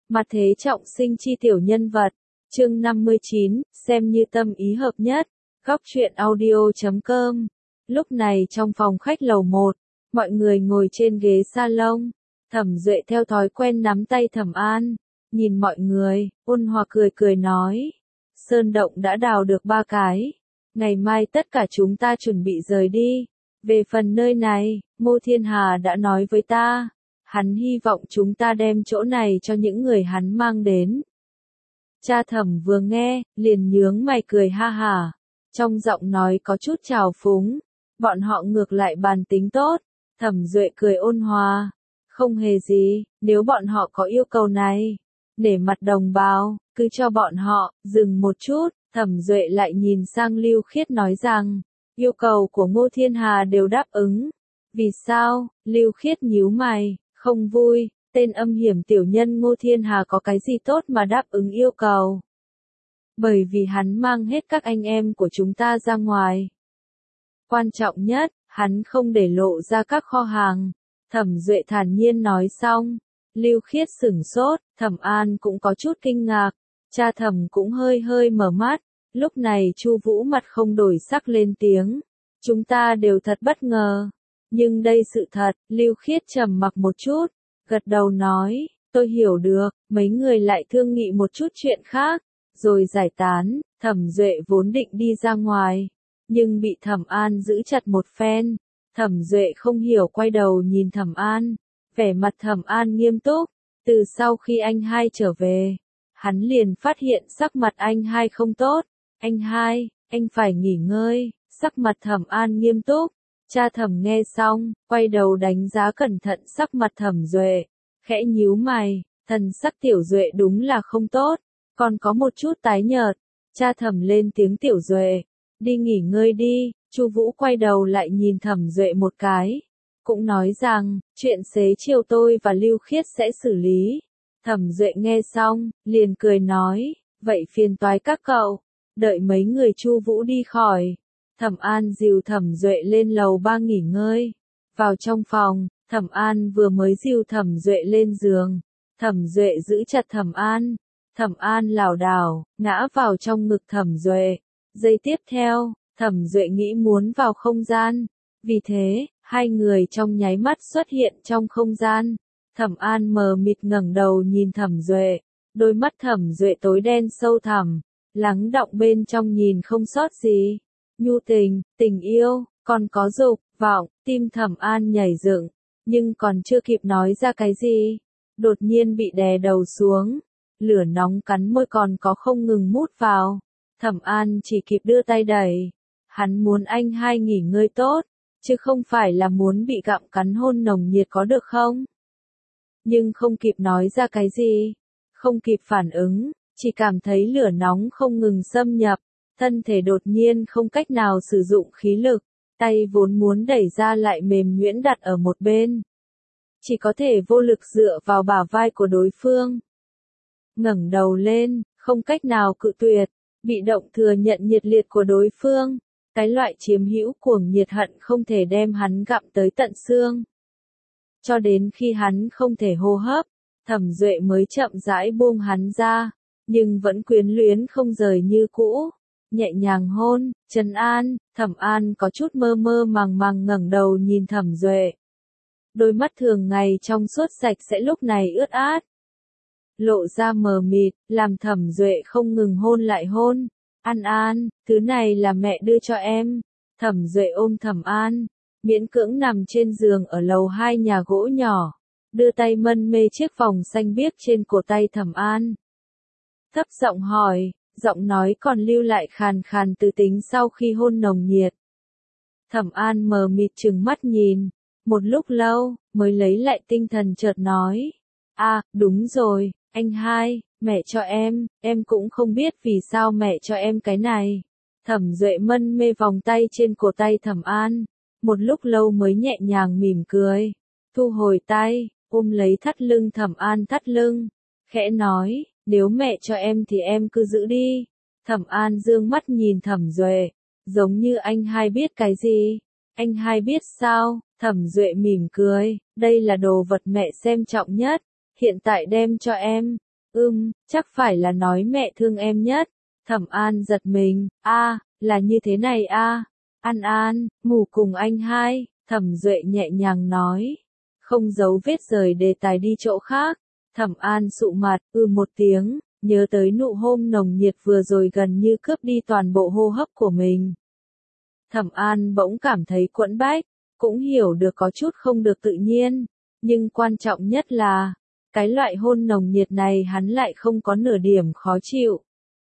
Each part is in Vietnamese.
Mặt thế trọng sinh chi tiểu nhân vật. Chương 59, xem như tâm ý hợp nhất. Góc truyện audio.com. Lúc này trong phòng khách lầu 1, mọi người ngồi trên ghế salon. Thẩm Duệ theo thói quen nắm tay Thẩm An, nhìn mọi người, ôn hòa cười cười nói. Sơn động đã đào được 3 cái. Ngày mai tất cả chúng ta chuẩn bị rời đi. Về phần nơi này, Ngô Thiên Hà đã nói với ta. Hắn hy vọng chúng ta đem chỗ này cho những người hắn mang đến. Cha Thẩm vừa nghe, liền nhướng mày cười ha hả. Trong giọng nói có chút trào phúng. Bọn họ ngược lại bàn tính tốt. Thẩm Duệ cười ôn hòa. Không hề gì, nếu bọn họ có yêu cầu này. Để mặt đồng bào, cứ cho bọn họ. Dừng một chút, Thẩm Duệ lại nhìn sang Lưu Khiết nói rằng. Yêu cầu của Ngô Thiên Hà đều đáp ứng. Vì sao? Lưu Khiết nhíu mày. Không vui, tên âm hiểm tiểu nhân Ngô Thiên Hà có cái gì tốt mà đáp ứng yêu cầu. Bởi vì hắn mang hết các anh em của chúng ta ra ngoài. Quan trọng nhất, hắn không để lộ ra các kho hàng. Thẩm Duệ thản nhiên nói xong. Lưu Khiết sửng sốt, Thẩm An cũng có chút kinh ngạc. Cha Thẩm cũng hơi hơi mở mắt. Lúc này Chu Vũ mặt không đổi sắc lên tiếng. Chúng ta đều thật bất ngờ. Nhưng đây sự thật, Lưu Khiết trầm mặc một chút, gật đầu nói, tôi hiểu được, mấy người lại thương nghị một chút chuyện khác, rồi giải tán. Thẩm Duệ vốn định đi ra ngoài, nhưng bị Thẩm An giữ chặt một phen. Thẩm Duệ không hiểu quay đầu nhìn Thẩm An, vẻ mặt Thẩm An nghiêm túc. Từ sau khi anh hai trở về, hắn liền phát hiện sắc mặt anh hai không tốt. Anh hai, anh phải nghỉ ngơi. Sắc mặt Thẩm An nghiêm túc. Cha Thẩm nghe xong, quay đầu đánh giá cẩn thận sắc mặt Thẩm Duệ, khẽ nhíu mày, thần sắc Tiểu Duệ đúng là không tốt, còn có một chút tái nhợt. Cha Thẩm lên tiếng Tiểu Duệ, đi nghỉ ngơi đi. Chu Vũ quay đầu lại nhìn Thẩm Duệ một cái, cũng nói rằng, chuyện xế chiều tôi và Lưu Khiết sẽ xử lý. Thẩm Duệ nghe xong, liền cười nói, vậy phiền toái các cậu. Đợi mấy người Chu Vũ đi khỏi, Thẩm An dìu Thẩm Duệ lên lầu 3 nghỉ ngơi. Vào trong phòng, Thẩm An vừa mới dìu Thẩm Duệ lên giường. Thẩm Duệ giữ chặt Thẩm An. Thẩm An lảo đảo, ngã vào trong ngực Thẩm Duệ. Giây tiếp theo, Thẩm Duệ nghĩ muốn vào không gian. Vì thế, hai người trong nháy mắt xuất hiện trong không gian. Thẩm An mờ mịt ngẩng đầu nhìn Thẩm Duệ. Đôi mắt Thẩm Duệ tối đen sâu thẳm, lắng đọng bên trong nhìn không sót gì. Nhu tình, tình yêu, còn có dục, vọng. Tim Thẩm An nhảy dựng, nhưng còn chưa kịp nói ra cái gì, đột nhiên bị đè đầu xuống. Lửa nóng cắn môi còn có không ngừng mút vào. Thẩm An chỉ kịp đưa tay đẩy. Hắn muốn anh hai nghỉ ngơi tốt, chứ không phải là muốn bị gặm cắn hôn nồng nhiệt có được không? Nhưng không kịp nói ra cái gì, không kịp phản ứng, chỉ cảm thấy lửa nóng không ngừng xâm nhập. Thân thể đột nhiên không cách nào sử dụng khí lực, tay vốn muốn đẩy ra lại mềm nhũn đặt ở một bên. Chỉ có thể vô lực dựa vào bả vai của đối phương. Ngẩng đầu lên, không cách nào cự tuyệt, bị động thừa nhận nhiệt liệt của đối phương. Cái loại chiếm hữu cuồng nhiệt hận không thể đem hắn gặm tới tận xương. Cho đến khi hắn không thể hô hấp, Thẩm Duệ mới chậm rãi buông hắn ra, nhưng vẫn quyến luyến không rời như cũ. Nhẹ nhàng hôn, trấn an. Thẩm An có chút mơ mơ màng màng ngẩng đầu nhìn Thẩm Duệ. Đôi mắt thường ngày trong suốt sạch sẽ lúc này ướt át, lộ ra mờ mịt, làm Thẩm Duệ không ngừng hôn lại hôn. An An, thứ này là mẹ đưa cho em. Thẩm Duệ ôm Thẩm An, miễn cưỡng nằm trên giường ở lầu 2 nhà gỗ nhỏ, đưa tay mân mê chiếc vòng xanh biếc trên cổ tay Thẩm An. Thấp giọng hỏi, giọng nói còn lưu lại khàn khàn từ tính sau khi hôn nồng nhiệt. Thẩm An mờ mịt trừng mắt nhìn, một lúc lâu, mới lấy lại tinh thần chợt nói. Đúng rồi, anh hai, mẹ cho em cũng không biết vì sao mẹ cho em cái này. Thẩm Duệ mân mê vòng tay trên cổ tay Thẩm An, một lúc lâu mới nhẹ nhàng mỉm cười, thu hồi tay, ôm lấy thắt lưng Thẩm An thắt lưng, khẽ nói. Nếu mẹ cho em thì em cứ giữ đi. Thẩm An dương mắt nhìn Thẩm Duệ, giống như anh hai biết cái gì. Anh hai biết sao? Thẩm Duệ mỉm cười, đây là đồ vật mẹ xem trọng nhất, hiện tại đem cho em. Chắc phải là nói mẹ thương em nhất. Thẩm An giật mình, là như thế này a. An An, ngủ cùng anh hai, Thẩm Duệ nhẹ nhàng nói. Không giấu vết rời đề tài đi chỗ khác. Thẩm An sụ mặt, một tiếng, nhớ tới nụ hôn nồng nhiệt vừa rồi gần như cướp đi toàn bộ hô hấp của mình. Thẩm An bỗng cảm thấy quẫn bách, cũng hiểu được có chút không được tự nhiên, nhưng quan trọng nhất là, cái loại hôn nồng nhiệt này hắn lại không có nửa điểm khó chịu.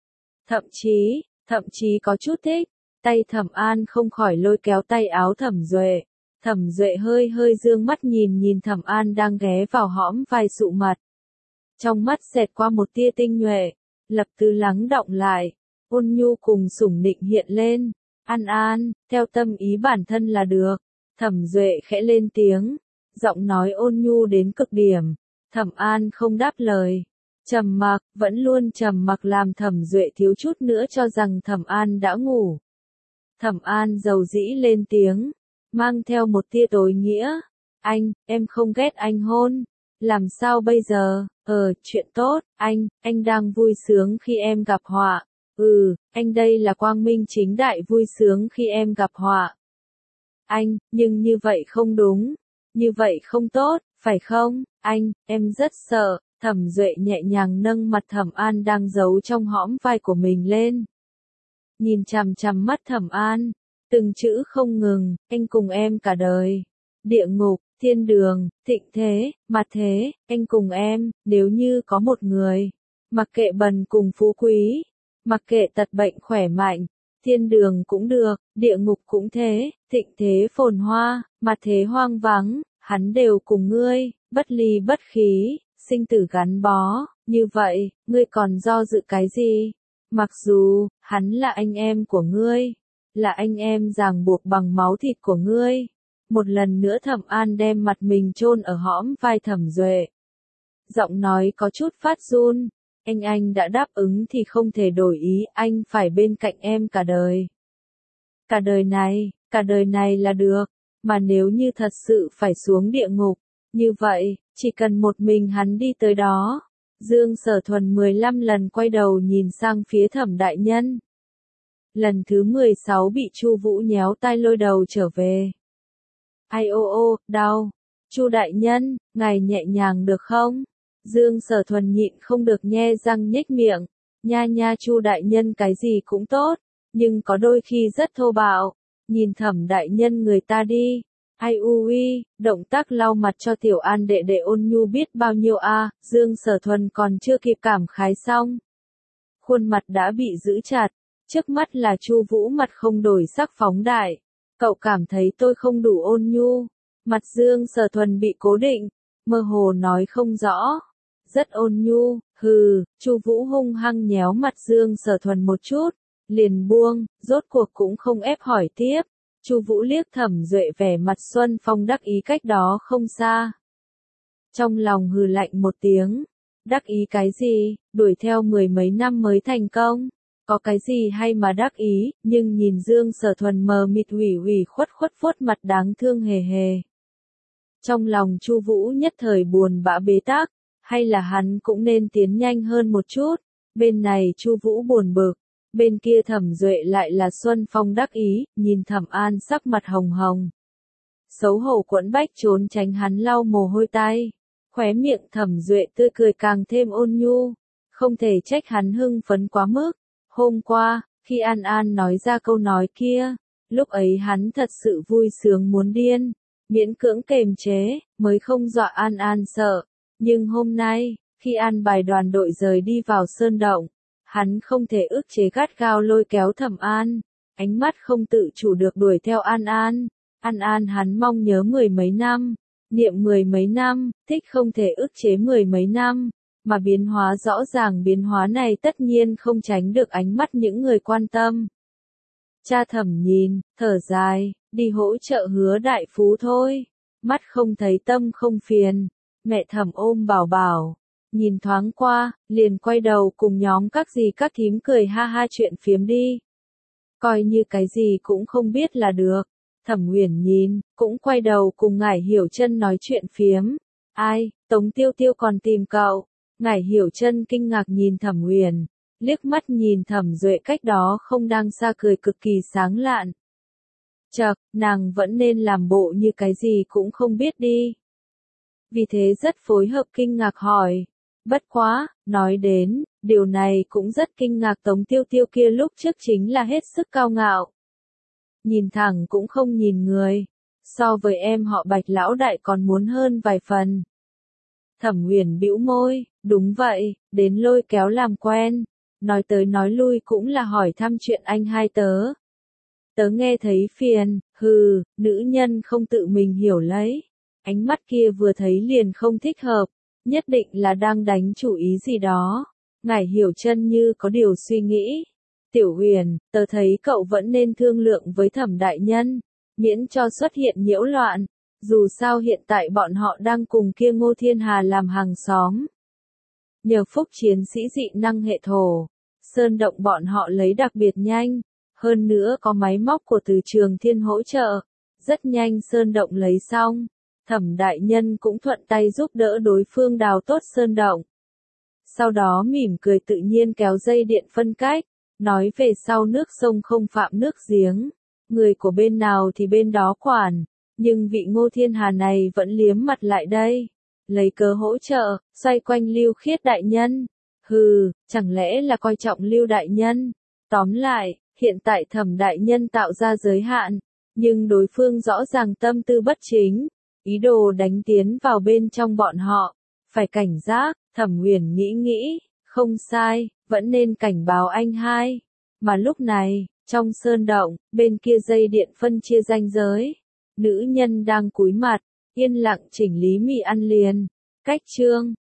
Thậm chí có chút thích, tay Thẩm An không khỏi lôi kéo tay áo Thẩm Duệ. Thẩm Duệ hơi hơi dương mắt nhìn Thẩm An đang ghé vào hõm vai sụ mặt. Trong mắt xẹt qua một tia tinh nhuệ, lập tức lắng đọng lại, ôn nhu cùng sủng nịnh hiện lên. An An, theo tâm ý bản thân là được. Thẩm Duệ khẽ lên tiếng, giọng nói ôn nhu đến cực điểm. Thẩm An không đáp lời. Trầm mặc, vẫn luôn trầm mặc làm Thẩm Duệ thiếu chút nữa cho rằng Thẩm An đã ngủ. Thẩm An dầu dĩ lên tiếng, mang theo một tia tối nghĩa. Em không ghét anh hôn. Làm sao bây giờ? Chuyện tốt, anh đang vui sướng khi em gặp họa. Anh đây là quang minh chính đại vui sướng khi em gặp họa. Nhưng như vậy không đúng. Như vậy không tốt, phải không? Em rất sợ. Thẩm Duệ nhẹ nhàng nâng mặt Thẩm An đang giấu trong hõm vai của mình lên. Nhìn chằm chằm mắt Thẩm An, từng chữ không ngừng, anh cùng em cả đời. Địa ngục, thiên đường, thịnh thế, mặt thế, anh cùng em, nếu như có một người. Mặc kệ bần cùng phú quý, mặc kệ tật bệnh khỏe mạnh, thiên đường cũng được, địa ngục cũng thế, thịnh thế phồn hoa, mặt thế hoang vắng, hắn đều cùng ngươi, bất ly bất khí, sinh tử gắn bó, như vậy, ngươi còn do dự cái gì? Mặc dù, hắn là anh em của ngươi, là anh em ràng buộc bằng máu thịt của ngươi. Một lần nữa Thẩm An đem mặt mình chôn ở hõm vai Thẩm Duệ. Giọng nói có chút phát run, anh đã đáp ứng thì không thể đổi ý, anh phải bên cạnh em cả đời. Cả đời này là được, mà nếu như thật sự phải xuống địa ngục, như vậy, chỉ cần một mình hắn đi tới đó. Dương Sở Thuần 15 lần quay đầu nhìn sang phía Thẩm đại nhân. Lần thứ 16 bị Chu Vũ nhéo tai lôi đầu trở về. Ai ô, đau. Chu đại nhân, ngài nhẹ nhàng được không? Dương Sở Thuần nhịn không được nhe răng nhếch miệng. Nha Chu đại nhân cái gì cũng tốt, nhưng có đôi khi rất thô bạo. Nhìn Thẩm đại nhân người ta đi. Ai ui, động tác lau mặt cho Tiểu An đệ đệ ôn nhu biết bao nhiêu a. Dương Sở Thuần còn chưa kịp cảm khái xong. Khuôn mặt đã bị giữ chặt, trước mắt là Chu Vũ mặt không đổi sắc phóng đại. Cậu cảm thấy tôi không đủ ôn nhu. Mặt Dương Sở Thuần bị cố định, mơ hồ nói không rõ. Rất ôn nhu, Chu Vũ hung hăng nhéo mặt Dương Sở Thuần một chút, liền buông, rốt cuộc cũng không ép hỏi tiếp. Chu Vũ liếc Thẩm Duệ vẻ mặt Xuân Phong đắc ý cách đó không xa. Trong lòng hừ lạnh một tiếng, đắc ý cái gì, đuổi theo 10 mấy năm mới thành công, có cái gì hay mà đắc ý, nhưng nhìn Dương Sở Thuần mờ mịt ủy khuất vuốt mặt đáng thương hề hề. Trong lòng Chu Vũ nhất thời buồn bã bế tắc, hay là hắn cũng nên tiến nhanh hơn một chút, bên này Chu Vũ buồn bực. Bên kia Thẩm Duệ lại là Xuân Phong đắc ý, nhìn Thẩm An sắc mặt hồng hồng. Xấu hổ quẫn bách trốn tránh hắn lau mồ hôi tay. Khóe miệng Thẩm Duệ tươi cười càng thêm ôn nhu. Không thể trách hắn hưng phấn quá mức. Hôm qua, khi An An nói ra câu nói kia, lúc ấy hắn thật sự vui sướng muốn điên. Miễn cưỡng kềm chế, mới không dọa An An sợ. Nhưng hôm nay, khi an bài đoàn đội rời đi vào sơn động, hắn không thể ức chế gắt gao lôi kéo Thẩm An, ánh mắt không tự chủ được đuổi theo An An. An An hắn mong nhớ 10 mấy năm, niệm 10 mấy năm, thích không thể ức chế 10 mấy năm, mà biến hóa rõ ràng biến hóa này tất nhiên không tránh được ánh mắt những người quan tâm. Cha Thẩm nhìn, thở dài, đi hỗ trợ Hứa đại phú thôi, mắt không thấy tâm không phiền. Mẹ Thẩm ôm bảo bảo, nhìn thoáng qua, liền quay đầu cùng nhóm các dì các thím cười ha ha chuyện phiếm đi. Coi như cái gì cũng không biết là được. Thẩm Huyền nhìn, cũng quay đầu cùng Ngải Hiểu Chân nói chuyện phiếm. Ai, Tống Tiêu Tiêu còn tìm cậu. Ngải Hiểu Chân kinh ngạc nhìn Thẩm Huyền, liếc mắt nhìn Thẩm Duệ cách đó không đang xa cười cực kỳ sáng lạn. Chậc, nàng vẫn nên làm bộ như cái gì cũng không biết đi. Vì thế rất phối hợp kinh ngạc hỏi. Bất quá, nói đến, điều này cũng rất kinh ngạc Tống Tiêu Tiêu kia lúc trước chính là hết sức cao ngạo. Nhìn thẳng cũng không nhìn người, so với em họ Bạch lão đại còn muốn hơn vài phần. Thẩm Huyền bĩu môi, đúng vậy, đến lôi kéo làm quen, nói tới nói lui cũng là hỏi thăm chuyện anh hai tớ. Tớ nghe thấy phiền, hừ, nữ nhân không tự mình hiểu lấy. Ánh mắt kia vừa thấy liền không thích hợp, nhất định là đang đánh chủ ý gì đó. Ngải Hiểu Chân như có điều suy nghĩ. Tiểu Huyền, tớ thấy cậu vẫn nên thương lượng với Thẩm đại nhân, miễn cho xuất hiện nhiễu loạn. Dù sao hiện tại bọn họ đang cùng kia Ngô Thiên Hà làm hàng xóm. Nhờ phúc chiến sĩ dị năng hệ thổ, sơn động bọn họ lấy đặc biệt nhanh, hơn nữa có máy móc của Từ Trường Thiên hỗ trợ, rất nhanh sơn động lấy xong. Thẩm đại nhân cũng thuận tay giúp đỡ đối phương đào tốt sơn động. Sau đó mỉm cười tự nhiên kéo dây điện phân cách, nói về sau nước sông không phạm nước giếng, người của bên nào thì bên đó quản, nhưng vị Ngô Thiên Hà này vẫn liếm mặt lại đây, lấy cớ hỗ trợ, xoay quanh Lưu Khiết đại nhân. Hừ, chẳng lẽ là coi trọng Lưu đại nhân? Tóm lại, hiện tại Thẩm đại nhân tạo ra giới hạn, nhưng đối phương rõ ràng tâm tư bất chính, ý đồ đánh tiến vào bên trong bọn họ, phải cảnh giác. Thẩm Huyền nghĩ, không sai, vẫn nên cảnh báo anh hai. Mà lúc này, trong sơn động, bên kia dây điện phân chia ranh giới, nữ nhân đang cúi mặt, yên lặng chỉnh lý mì ăn liền. Cách chương